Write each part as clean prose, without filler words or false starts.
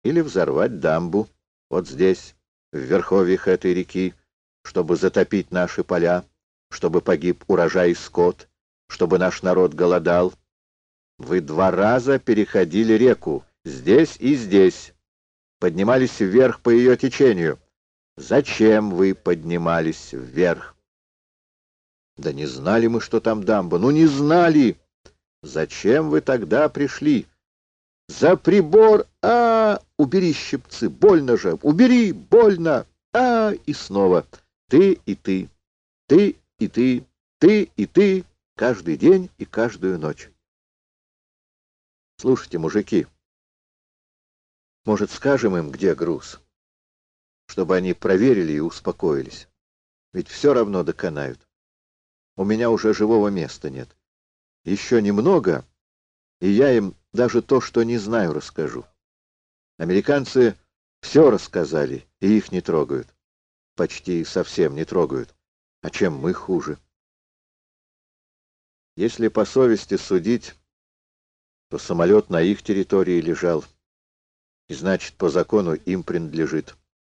или взорвать дамбу вот здесь, в верховьях этой реки, чтобы затопить наши поля, чтобы погиб урожай и скот, чтобы наш народ голодал. Вы 2 раза переходили реку, здесь и здесь, поднимались вверх по ее течению. Зачем вы поднимались вверх? Да не знали мы, что там дамба. Ну, не знали. Зачем вы тогда пришли? За прибор! Убери щипцы, больно же! Убери, больно! И снова ты и ты, ты и ты, ты и ты, каждый день и каждую ночь. Слушайте, мужики, может, скажем им, где груз, чтобы они проверили и успокоились? Ведь все равно доконают. У меня уже живого места нет. Еще немного, и я им даже то, что не знаю, расскажу. Американцы все рассказали, и их не трогают. Почти совсем не трогают. А чем мы хуже? Если по совести судить, то самолет на их территории лежал, и значит, по закону им принадлежит.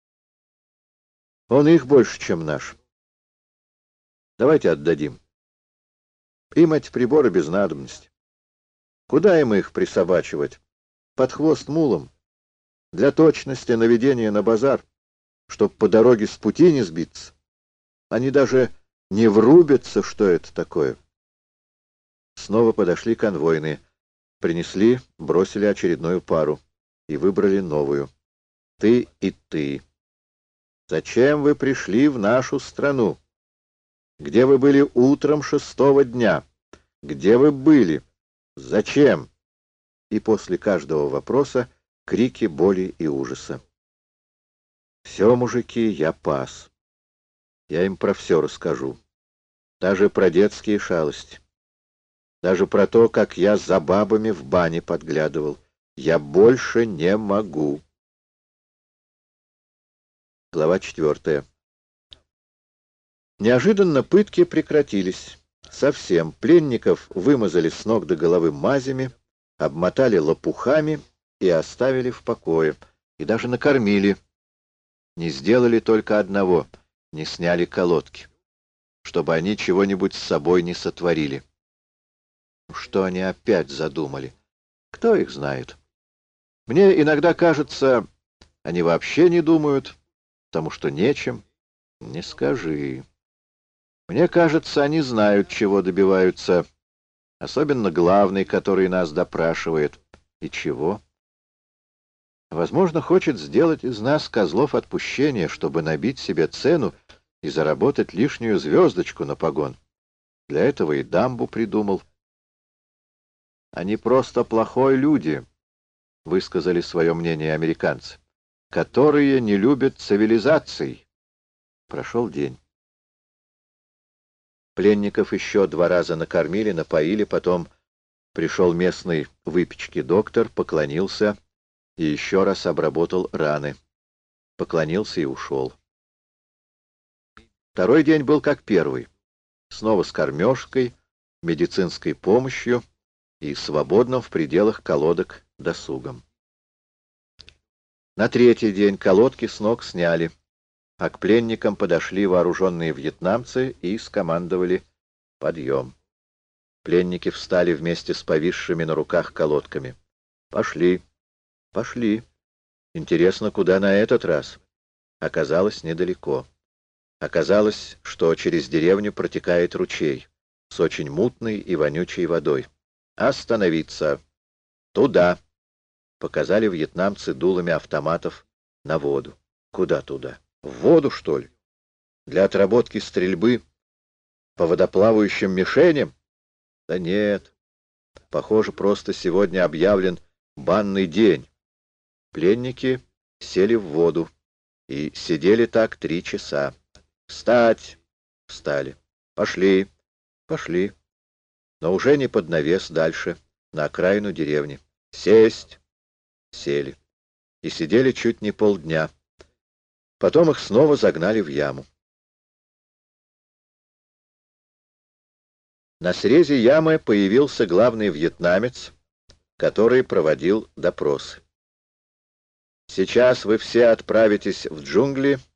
Он их больше, чем наш. Давайте отдадим. Им эти приборы без надобности. Куда им их присобачивать? Под хвост мулом. Для точности наведения на базар, чтоб по дороге с пути не сбиться. Они даже не врубятся, что это такое. Снова подошли конвойные. Принесли, бросили очередную пару и выбрали новую. Ты и ты. Зачем вы пришли в нашу страну? Где вы были утром 6-го дня? Где вы были? Зачем? И после каждого вопроса крики боли и ужаса. Все, мужики, я пас. Я им про все расскажу. Даже про детские шалости. Даже про то, как я за бабами в бане подглядывал. Я больше не могу. Глава 4. Неожиданно пытки прекратились. Совсем. Пленников вымазали с ног до головы мазями, обмотали лопухами и оставили в покое. И даже накормили. Не сделали только одного — не сняли колодки, чтобы они чего-нибудь с собой не сотворили. Что они опять задумали? Кто их знает? Мне иногда кажется, они вообще не думают, потому что нечем. Не скажи. Мне кажется, они знают, чего добиваются, особенно главный, который нас допрашивает. И чего? Возможно, хочет сделать из нас козлов отпущения, чтобы набить себе цену и заработать лишнюю звездочку на погон. Для этого и дамбу придумал. Они просто плохой люди, высказали свое мнение американцы, которые не любят цивилизаций. Прошел день. Пленников еще 2 раза накормили, напоили, потом пришел местный выпечки доктор, поклонился и еще раз обработал раны. Поклонился и ушел. Второй день был как первый. Снова с кормежкой, медицинской помощью и свободным в пределах колодок досугом. На третий день колодки с ног сняли, а к пленникам подошли вооруженные вьетнамцы и скомандовали «Подъем». Пленники встали вместе с повисшими на руках колодками. «Пошли, пошли. Интересно, куда на этот раз?» Оказалось, недалеко. Оказалось, что через деревню протекает ручей с очень мутной и вонючей водой. «Остановиться! Туда!» — показали вьетнамцы дулами автоматов на воду. «Куда туда? В воду, что ли? Для отработки стрельбы по водоплавающим мишеням? Да нет. Похоже, просто сегодня объявлен банный день. Пленники сели в воду и сидели так 3 часа. «Встать!» — встали. «Пошли!» — пошли. Но уже не под навес дальше, на окраину деревни. «Сесть!» — сели. И сидели чуть не полдня. Потом их снова загнали в яму. На срезе ямы появился главный вьетнамец, который проводил допросы. Сейчас вы все отправитесь в джунгли